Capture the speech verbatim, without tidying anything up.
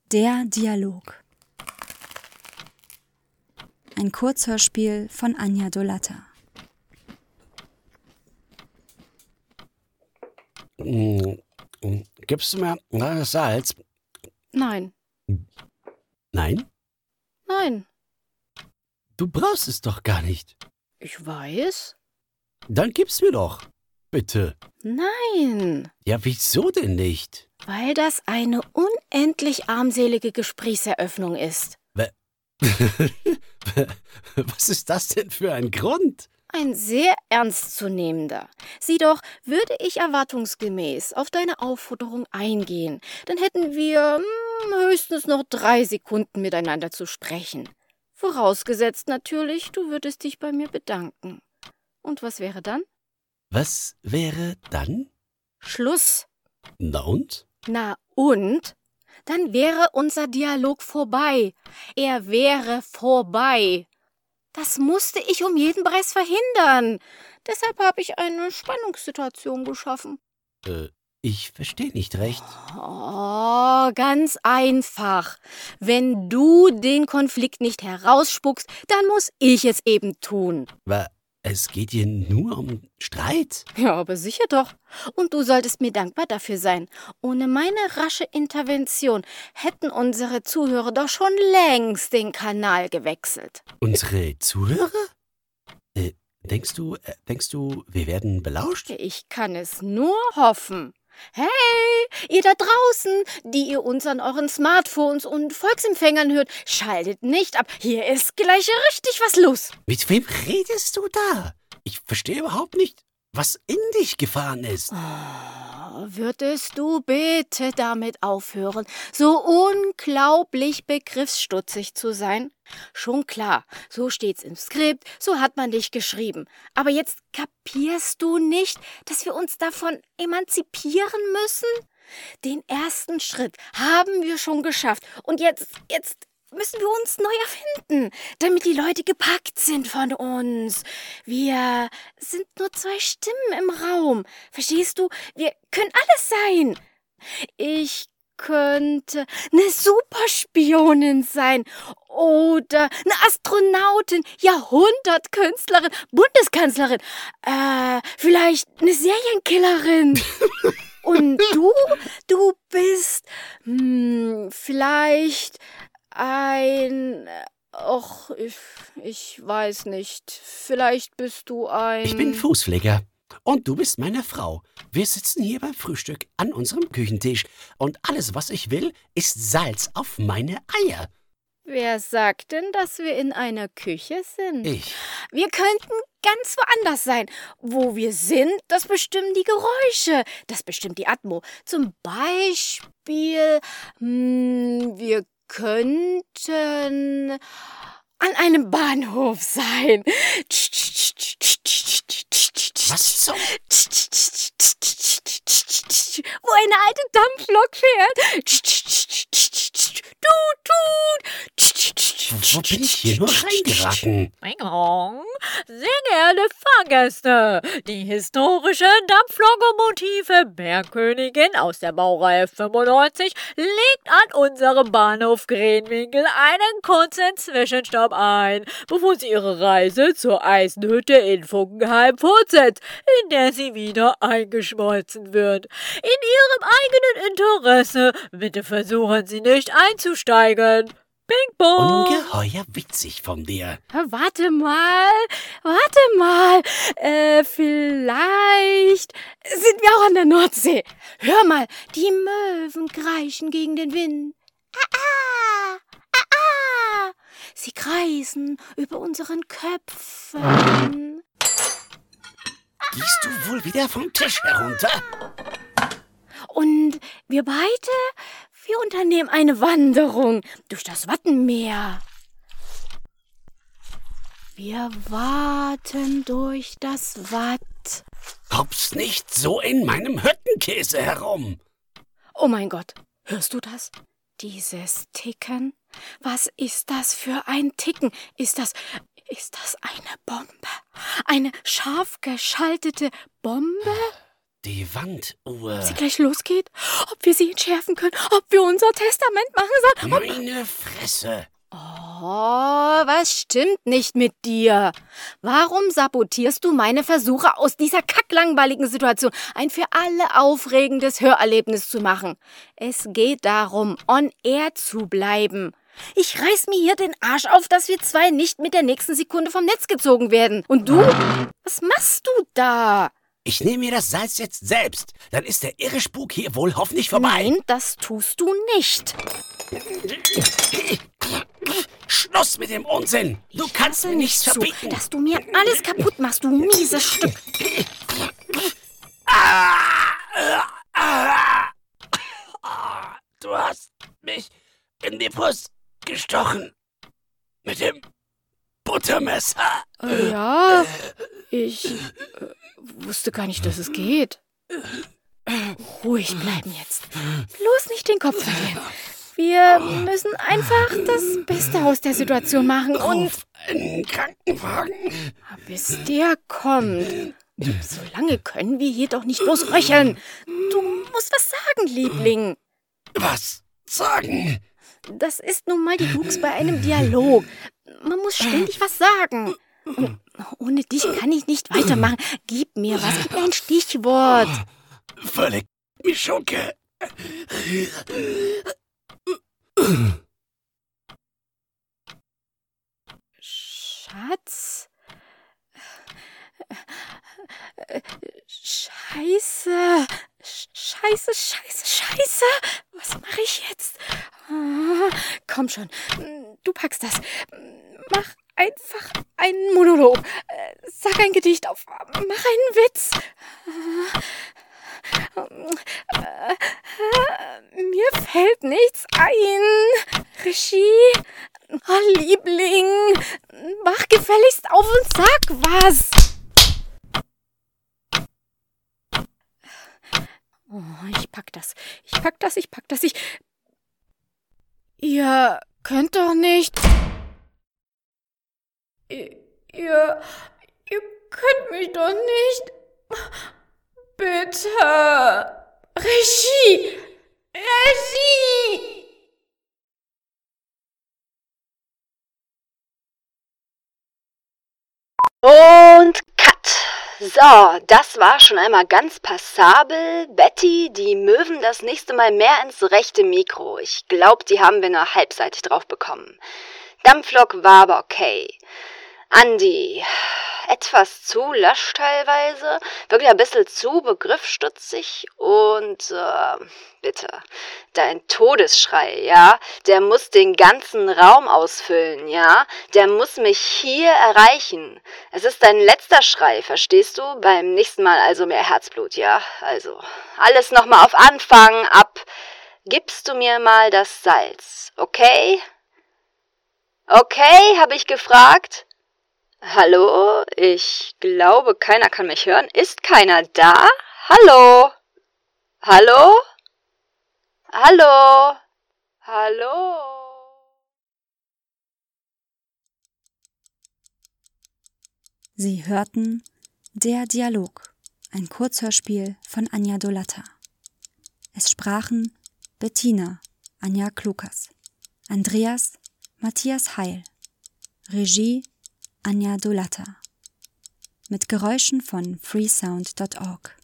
Der Dialog. Ein Kurzhörspiel von Anja Dolatta. Gibst du mir das Salz? Nein. Nein? Nein. Du brauchst es doch gar nicht. Ich weiß. Dann gib's mir doch. Bitte. Nein. Ja, wieso denn nicht? Weil das eine unendlich armselige Gesprächseröffnung ist. Was ist das denn für ein Grund? Ein sehr ernstzunehmender. Sieh doch, würde ich erwartungsgemäß auf deine Aufforderung eingehen, dann hätten wir hm, höchstens noch drei Sekunden miteinander zu sprechen. Vorausgesetzt natürlich, du würdest dich bei mir bedanken. Und was wäre dann? Was wäre dann? Schluss. Na und? Na und? Dann wäre unser Dialog vorbei. Er wäre vorbei. Das musste ich um jeden Preis verhindern. Deshalb habe ich eine Spannungssituation geschaffen. Äh, ich verstehe nicht recht. Oh, ganz einfach. Wenn du den Konflikt nicht herausspuckst, dann muss ich es eben tun. Aber es geht hier nur um Streit. Ja, aber sicher doch. Und du solltest mir dankbar dafür sein. Ohne meine rasche Intervention hätten unsere Zuhörer doch schon längst den Kanal gewechselt. Unsere Zuhörer? Äh, denkst du, äh, denkst du, wir werden belauscht? Ich kann es nur hoffen. Hey, ihr da draußen, die ihr uns an euren Smartphones und Volksempfängern hört, schaltet nicht ab. Hier ist gleich richtig was los. Mit wem redest du da? Ich verstehe überhaupt nicht, was in dich gefahren ist. Oh, würdest du bitte damit aufhören, so unglaublich begriffsstutzig zu sein? Schon klar, so steht's im Skript, so hat man dich geschrieben. Aber jetzt kapierst du nicht, dass wir uns davon emanzipieren müssen? Den ersten Schritt haben wir schon geschafft. Und jetzt, jetzt müssen wir uns neu erfinden, damit die Leute gepackt sind von uns. Wir sind nur zwei Stimmen im Raum. Verstehst du? Wir können alles sein. Ich könnte eine Superspionin sein oder eine Astronautin, Jahrhundertkünstlerin, Bundeskanzlerin, äh, vielleicht eine Serienkillerin. Und du, du bist hm, vielleicht ein, ach, ich, ich weiß nicht, vielleicht bist du ein... Ich bin Fußpfleger. Und du bist meine Frau. Wir sitzen hier beim Frühstück an unserem Küchentisch. Und alles, was ich will, ist Salz auf meine Eier. Wer sagt denn, dass wir in einer Küche sind? Ich. Wir könnten ganz woanders sein. Wo wir sind, das bestimmen die Geräusche. Das bestimmt die Atmo. Zum Beispiel, hm, wir könnten an einem Bahnhof sein. Was zum? Wo eine alte Dampflok fährt. Tut, tut. Wo bin ich hier nur reingeraten? Sehr geehrte Fahrgäste, die historische Dampflokomotive Bergkönigin aus der Baureihe fünfundneunzig legt an unserem Bahnhof Grenwinkel einen kurzen Zwischenstopp ein, bevor sie ihre Reise zur Eisenhütte in Funkenheim fortsetzt, in der sie wieder eingeschmolzen wird. In ihrem eigenen Interesse, bitte versuchen Sie nicht einzusteigen. Ping pong! Ungeheuer witzig von dir. Warte mal, warte mal. Äh, vielleicht sind wir auch an der Nordsee. Hör mal, die Möwen kreischen gegen den Wind. Ah, ah, ah, ah. Sie kreisen über unseren Köpfen. Gehst du wohl wieder vom Tisch herunter? Und wir beide, wir unternehmen eine Wanderung durch das Wattenmeer. Wir warten durch das Watt. Hops nicht so in meinem Hüttenkäse herum. Oh mein Gott, hörst du das? Dieses Ticken? Was ist das für ein Ticken? Ist das, ist das eine Bombe? Eine scharf geschaltete Bombe? Die Wanduhr. Ob sie gleich losgeht? Ob wir sie entschärfen können? Ob wir unser Testament machen sollen? Meine Fresse. Oh, was stimmt nicht mit dir? Warum sabotierst du meine Versuche, aus dieser kacklangweiligen Situation ein für alle aufregendes Hörerlebnis zu machen? Es geht darum, on air zu bleiben. Ich reiß mir hier den Arsch auf, dass wir zwei nicht mit der nächsten Sekunde vom Netz gezogen werden. Und du? Was machst du da? Ich nehme mir das Salz jetzt selbst. Dann ist der irre Spuk hier wohl hoffentlich vorbei. Nein, das tust du nicht. Schluss mit dem Unsinn. Du Ich kannst lasse mir nichts nicht zu, verbieten. dass du mir alles kaputt machst, du mieses Stück. Ah, ah, ah, du hast mich in die Brust gestochen. Mit dem Buttermesser. Äh, ja, ich äh, wusste gar nicht, dass es geht. Ruhig bleiben jetzt. Bloß nicht den Kopf verlieren. Wir müssen einfach das Beste aus der Situation machen und Ruf einen Krankenwagen. bis der kommt. So lange können wir hier doch nicht bloß röcheln. Du musst was sagen, Liebling. Was sagen? Das ist nun mal die Krux bei einem Dialog. Man muss ständig was sagen. Und ohne dich kann ich nicht weitermachen. Gib mir was, gib mir ein Stichwort. Völlig Mischunke. Schatz? Scheiße. Scheiße, scheiße, scheiße. Was mache ich jetzt? Komm schon, du packst das. Mach einfach einen Monolog. Sag ein Gedicht auf. Mach einen Witz. Mir fällt nichts ein. Regie? Oh, Liebling, wach gefälligst auf und sag was. Oh, ich pack das. Ich pack das, ich pack das, ich... Ihr könnt doch nicht... Ihr... Ihr, ihr könnt mich doch nicht... Bitte... Regie! Regie! Und Cut. So, das war schon einmal ganz passabel. Betty, die Möwen das nächste Mal mehr ins rechte Mikro. Ich glaube, die haben wir nur halbseitig drauf bekommen. Dampflok war aber okay. Andi, etwas zu lasch teilweise, wirklich ein bisschen zu begriffsstutzig und äh, bitte, dein Todesschrei, ja, der muss den ganzen Raum ausfüllen, ja, der muss mich hier erreichen. Es ist dein letzter Schrei, verstehst du? Beim nächsten Mal also mehr Herzblut, ja, also alles nochmal auf Anfang ab. Gibst du mir mal das Salz, okay? Okay, habe ich gefragt. Hallo, ich glaube, keiner kann mich hören. Ist keiner da? Hallo? Hallo? Hallo? Hallo? Sie hörten Der Dialog, ein Kurzhörspiel von Anja Dolatta. Es sprachen Bettina, Anja Klukas, Andreas, Matthias Heil, Regie Anja Dolatta, mit Geräuschen von freesound punkt org.